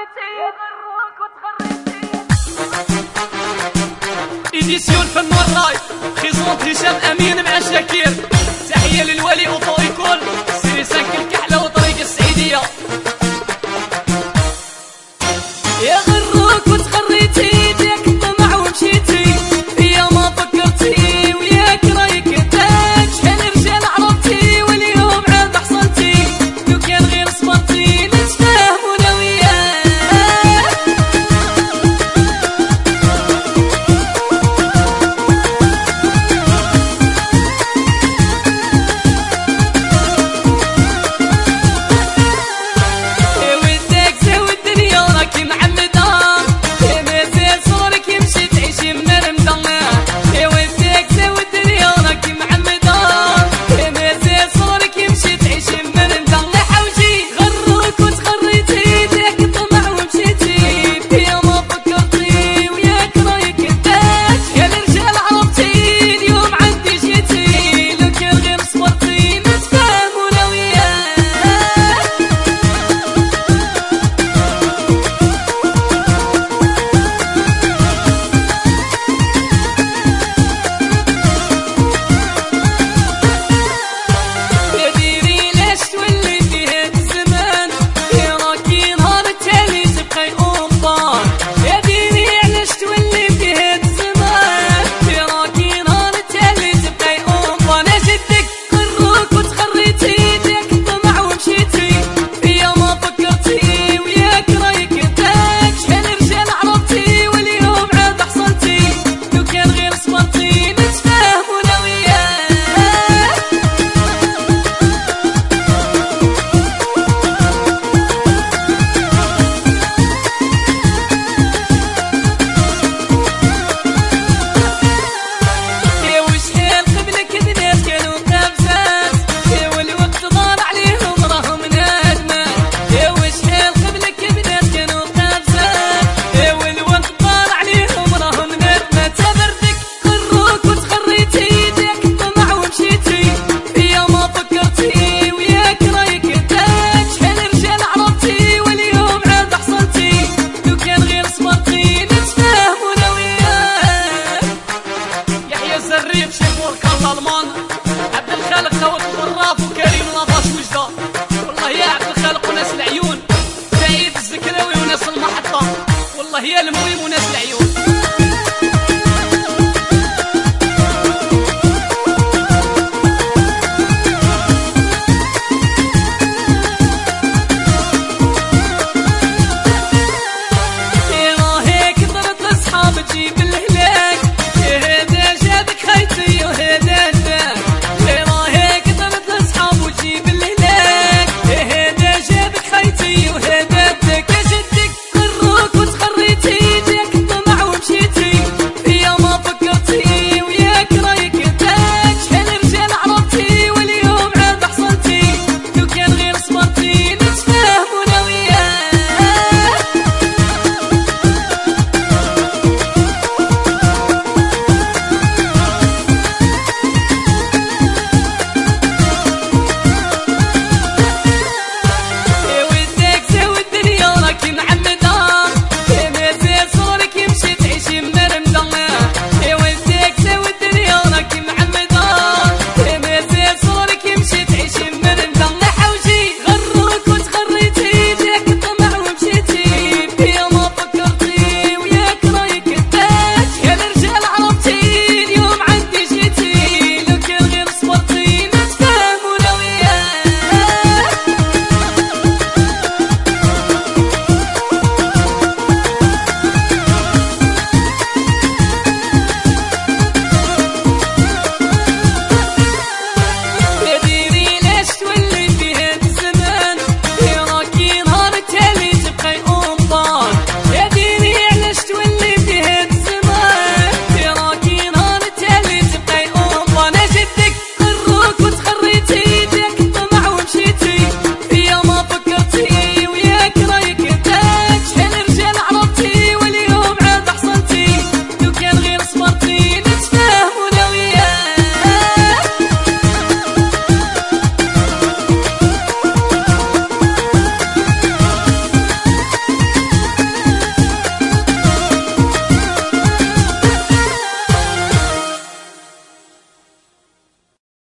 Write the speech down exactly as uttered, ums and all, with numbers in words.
إديسيون فن والراي خيزونت هشام أمين مع شاكير. تحية للولي أوطو إيكول سيري سانك الكحلة وطريق السعيدية. يا غروك وتخريتي ديك الطمع ومشيتي يا ما فكرتي وياك رايك انتاج شحال رجال عرفتي واليوم عاد حصلتي لو كان غير صبرتي نتفاهموا انا وياك. يا ودك زود الدنيا راكي معلمة عبد الخالق خوت الغراف وكريم ناطاش وجده. والله يا عبد الخالق وناس العيون سعيد الزكراوي وناس المحطة. والله يا المهم وناس العيون.